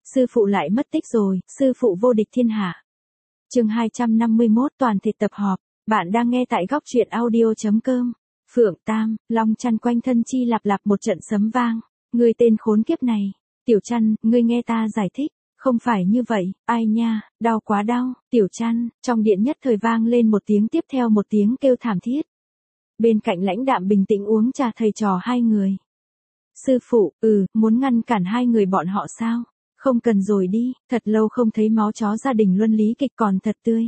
Sư phụ lại mất tích rồi, sư phụ vô địch thiên hạ. Chương 251 toàn thể tập họp, bạn đang nghe tại góc truyện audio.com. Phượng Tam, Long Chăn quanh thân chi lặp lặp một trận sấm vang. Ngươi tên khốn kiếp này, Tiểu Chăn, ngươi nghe ta giải thích, không phải như vậy, ai nha, đau quá đau, Tiểu Chăn, trong điện nhất thời vang lên một tiếng tiếp theo một tiếng kêu thảm thiết. Bên cạnh lãnh đạm bình tĩnh uống trà thầy trò hai người. Sư phụ, muốn ngăn cản hai người bọn họ sao? Không cần rồi đi, thật lâu không thấy máu chó gia đình luân lý kịch còn thật tươi.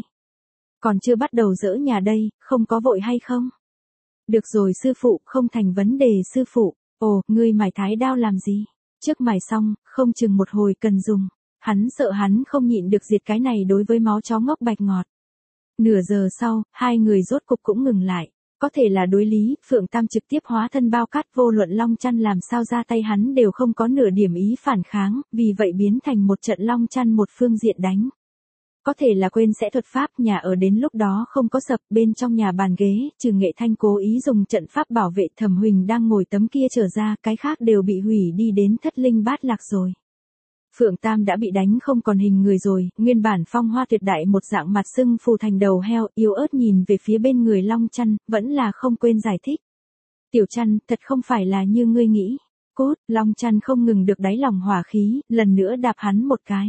Còn chưa bắt đầu dỡ nhà đây, không có vội hay không? Được rồi sư phụ, không thành vấn đề sư phụ. Ồ, ngươi mài thái đao làm gì? Trước mài xong, không chừng một hồi cần dùng. Hắn sợ hắn không nhịn được diệt cái này đối với máu chó ngốc bạch ngọt. Nửa giờ sau, hai người rốt cục cũng ngừng lại. Có thể là đối lý, Phượng Tam trực tiếp hóa thân bao cát vô luận Long Chăn làm sao ra tay hắn đều không có nửa điểm ý phản kháng, vì vậy biến thành một trận Long Chăn một phương diện đánh. Có thể là quên sẽ thuật pháp, nhà ở đến lúc đó không có sập, bên trong nhà bàn ghế, trừ Nghệ Thanh cố ý dùng trận pháp bảo vệ Thẩm Huỳnh đang ngồi tấm kia trở ra, cái khác đều bị hủy đi đến thất linh bát lạc rồi. Phượng Tam đã bị đánh không còn hình người rồi, nguyên bản phong hoa tuyệt đại một dạng mặt sưng phù thành đầu heo, yếu ớt nhìn về phía bên người Long Chăn, vẫn là không quên giải thích. Tiểu Chăn, thật không phải là như ngươi nghĩ. Cốt, Long Chăn không ngừng được đáy lòng hỏa khí, lần nữa đạp hắn một cái.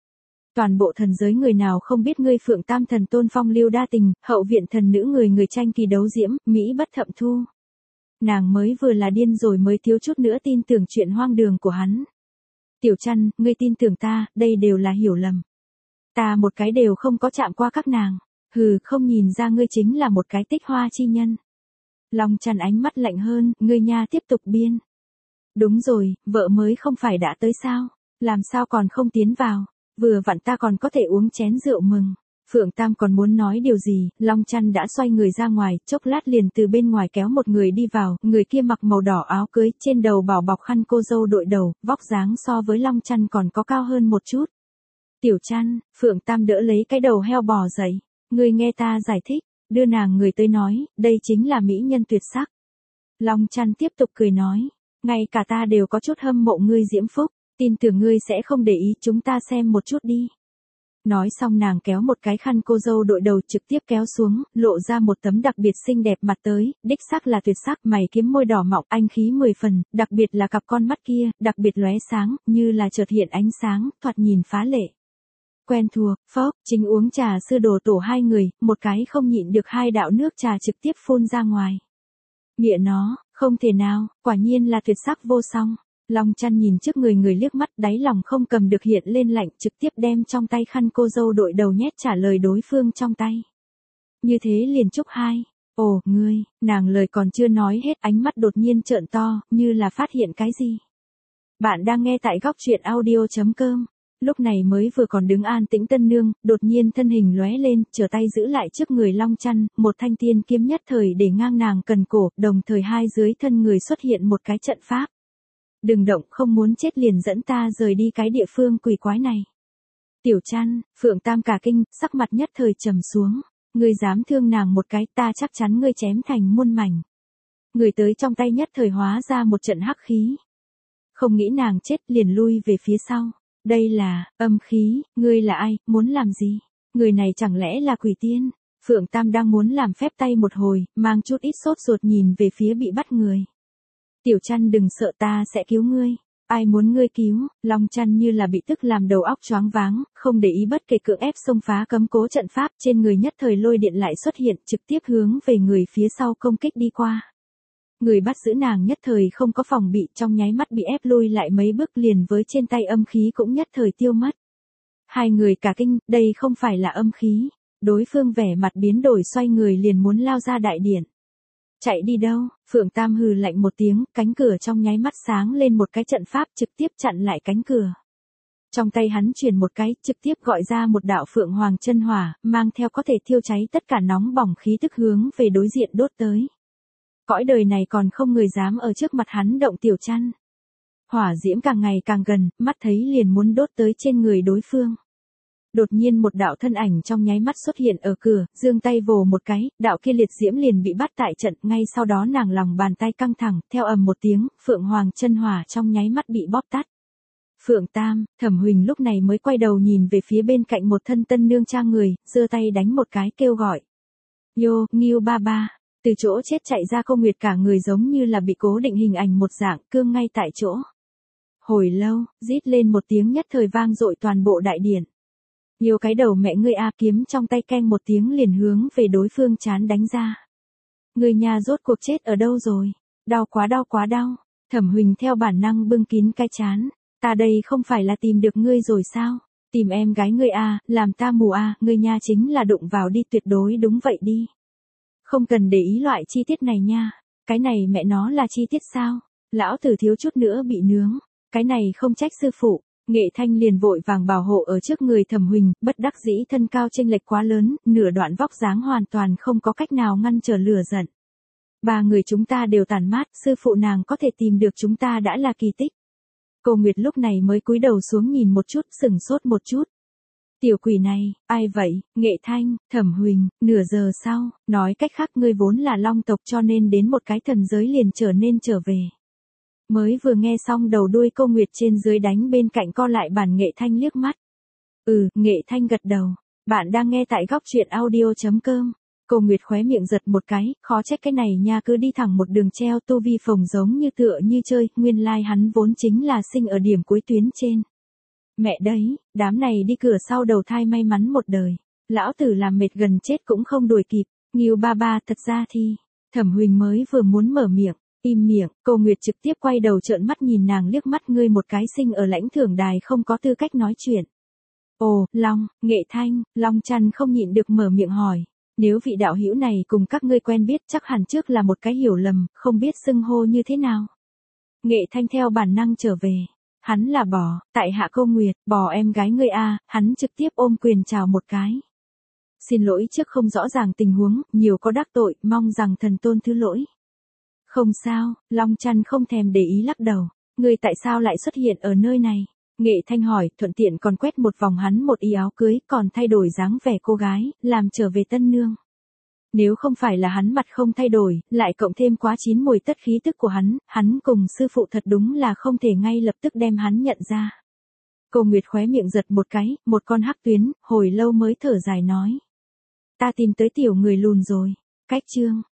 Toàn bộ thần giới người nào không biết ngươi Phượng Tam thần tôn phong lưu đa tình, hậu viện thần nữ người tranh kỳ đấu diễm, Mỹ bất thậm thu. Nàng mới vừa là điên rồi mới thiếu chút nữa tin tưởng chuyện hoang đường của hắn. Tiểu Chăn, ngươi tin tưởng ta, đây đều là hiểu lầm. Ta một cái đều không có chạm qua các nàng. Không nhìn ra ngươi chính là một cái tích hoa chi nhân. Long Chăn ánh mắt lạnh hơn, ngươi nha tiếp tục biên. Đúng rồi, vợ mới không phải đã tới sao? Làm sao còn không tiến vào? Vừa vặn ta còn có thể uống chén rượu mừng. Phượng Tam còn muốn nói điều gì, Long Chăn đã xoay người ra ngoài, chốc lát liền từ bên ngoài kéo một người đi vào, người kia mặc màu đỏ áo cưới, trên đầu bảo bọc khăn cô dâu đội đầu, vóc dáng so với Long Chăn còn có cao hơn một chút. Tiểu Chăn, Phượng Tam đỡ lấy cái đầu heo bò dậy, ngươi nghe ta giải thích, đưa nàng người tới nói, đây chính là mỹ nhân tuyệt sắc. Long Chăn tiếp tục cười nói, ngay cả ta đều có chút hâm mộ ngươi diễm phúc, tin tưởng ngươi sẽ không để ý, chúng ta xem một chút đi. Nói xong nàng kéo một cái khăn cô dâu đội đầu trực tiếp kéo xuống, lộ ra một tấm đặc biệt xinh đẹp mặt tới, đích sắc là tuyệt sắc, mày kiếm môi đỏ mọng, anh khí 10 phần, đặc biệt là cặp con mắt kia, đặc biệt lóe sáng, như là chợt hiện ánh sáng, thoạt nhìn phá lệ. Quen thuộc, phốc, chính uống trà sư đồ tổ hai người, một cái không nhịn được hai đạo nước trà trực tiếp phun ra ngoài. Mẹ nó, không thể nào, quả nhiên là tuyệt sắc vô song. Long Chăn nhìn trước người liếc mắt, đáy lòng không cầm được hiện lên lạnh, trực tiếp đem trong tay khăn cô dâu đội đầu nhét trả lời đối phương trong tay. Như thế liền chúc hai. Ồ, ngươi, nàng lời còn chưa nói hết, ánh mắt đột nhiên trợn to, như là phát hiện cái gì. Bạn đang nghe tại góc truyện audio.com. Lúc này mới vừa còn đứng an tĩnh tân nương, đột nhiên thân hình lóe lên, trở tay giữ lại trước người Long Chăn, một thanh tiên kiếm nhất thời để ngang nàng cần cổ, đồng thời hai dưới thân người xuất hiện một cái trận pháp. Đừng động, không muốn chết liền dẫn ta rời đi cái địa phương quỷ quái này. Tiểu Chăn, Phượng Tam cả kinh, sắc mặt nhất thời trầm xuống. Ngươi dám thương nàng một cái, ta chắc chắn ngươi chém thành muôn mảnh. Người tới trong tay nhất thời hóa ra một trận hắc khí. Không nghĩ nàng chết liền lui về phía sau. Đây là, âm khí, ngươi là ai, muốn làm gì? Người này chẳng lẽ là quỷ tiên? Phượng Tam đang muốn làm phép tay một hồi, mang chút ít sốt ruột nhìn về phía bị bắt người. Tiểu Chăn đừng sợ, ta sẽ cứu ngươi. Ai muốn ngươi cứu? Long Chăn như là bị tức làm đầu óc choáng váng, không để ý bất kể cưỡng ép xông phá cấm cố trận pháp, trên người nhất thời lôi điện lại xuất hiện, trực tiếp hướng về người phía sau công kích đi qua. Người bắt giữ nàng nhất thời không có phòng bị, trong nháy mắt bị ép lui lại mấy bước, liền với trên tay âm khí cũng nhất thời tiêu mất. Hai người cả kinh, đây không phải là âm khí. Đối phương vẻ mặt biến đổi, xoay người liền muốn lao ra đại điện. Chạy đi đâu? Phượng Tam hừ lạnh một tiếng, cánh cửa trong nháy mắt sáng lên một cái trận pháp trực tiếp chặn lại cánh cửa. Trong tay hắn chuyển một cái, trực tiếp gọi ra một đạo Phượng Hoàng chân hỏa, mang theo có thể thiêu cháy tất cả nóng bỏng khí tức hướng về đối diện đốt tới. Cõi đời này còn không người dám ở trước mặt hắn động Tiểu Chăn. Hỏa diễm càng ngày càng gần, mắt thấy liền muốn đốt tới trên người đối phương. Đột nhiên một đạo thân ảnh trong nháy mắt xuất hiện ở cửa, giương tay vồ một cái, đạo kia liệt diễm liền bị bắt tại trận, ngay sau đó nàng lòng bàn tay căng thẳng, theo ầm một tiếng, Phượng Hoàng chân hỏa trong nháy mắt bị bóp tắt. Phượng Tam, Thẩm Huỳnh lúc này mới quay đầu nhìn về phía bên cạnh một thân tân nương trang người, giơ tay đánh một cái kêu gọi. Yo, Ngưu ba ba. Từ chỗ chết chạy ra Cô Nguyệt cả người giống như là bị cố định hình ảnh một dạng, cương ngay tại chỗ. Hồi lâu, rít lên một tiếng nhất thời vang dội toàn bộ đại điện. Yêu cái đầu mẹ ngươi a, kiếm trong tay keng một tiếng liền hướng về đối phương chán đánh ra. Người nhà rốt cuộc chết ở đâu rồi? Đau quá đau quá đau. Thẩm Huỳnh theo bản năng bưng kín cái chán. Ta đây không phải là tìm được ngươi rồi sao? Tìm em gái ngươi a, làm ta mù a, ngươi nha chính là đụng vào đi, tuyệt đối đúng vậy đi. Không cần để ý loại chi tiết này nha. Cái này mẹ nó là chi tiết sao? Lão tử thiếu chút nữa bị nướng. Cái này không trách sư phụ. Nghệ Thanh liền vội vàng bảo hộ ở trước người Thẩm Huỳnh, bất đắc dĩ thân cao chênh lệch quá lớn, nửa đoạn vóc dáng hoàn toàn không có cách nào ngăn trở lửa giận. Ba người chúng ta đều tàn mát, sư phụ nàng có thể tìm được chúng ta đã là kỳ tích. Cô Nguyệt lúc này mới cúi đầu xuống nhìn một chút, sừng sốt một chút. Tiểu quỷ này, ai vậy? Nghệ Thanh, Thẩm Huỳnh, nửa giờ sau, nói cách khác ngươi vốn là long tộc cho nên đến một cái thần giới liền trở nên trở về. Mới vừa nghe xong đầu đuôi Cô Nguyệt trên dưới đánh bên cạnh co lại bản Nghệ Thanh liếc mắt. Nghệ Thanh gật đầu. Bạn đang nghe tại góc truyện audio.com. Cô Nguyệt khóe miệng giật một cái, khó trách cái này nha cứ đi thẳng một đường treo tu vi phồng giống như tựa như chơi, nguyên lai hắn vốn chính là sinh ở điểm cuối tuyến trên. Mẹ đấy, đám này đi cửa sau đầu thai may mắn một đời. Lão tử làm mệt gần chết cũng không đuổi kịp. Ngưu ba ba, thật ra thì, Thẩm Huỳnh mới vừa muốn mở miệng. Im miệng, Cô Nguyệt trực tiếp quay đầu trợn mắt nhìn nàng liếc mắt, ngươi một cái sinh ở lãnh thưởng đài không có tư cách nói chuyện. Ồ, Long, Nghệ Thanh, Long Chăn không nhịn được mở miệng hỏi. Nếu vị đạo hữu này cùng các ngươi quen biết chắc hẳn trước là một cái hiểu lầm, không biết xưng hô như thế nào. Nghệ Thanh theo bản năng trở về. Hắn là Bò, tại hạ Cô Nguyệt, Bò em gái ngươi a, hắn trực tiếp ôm quyền chào một cái. Xin lỗi trước không rõ ràng tình huống, nhiều có đắc tội, mong rằng thần tôn thứ lỗi. Không sao, Long Chăn không thèm để ý lắc đầu. Ngươi tại sao lại xuất hiện ở nơi này? Nghệ Thanh hỏi, thuận tiện còn quét một vòng hắn một y áo cưới, còn thay đổi dáng vẻ cô gái, làm trở về tân nương. Nếu không phải là hắn mặt không thay đổi, lại cộng thêm quá chín mùi tất khí tức của hắn cùng sư phụ thật đúng là không thể ngay lập tức đem hắn nhận ra. Cô Nguyệt khóe miệng giật một cái, một con hắc tuyến, hồi lâu mới thở dài nói. Ta tìm tới tiểu người lùn rồi. Cách chương,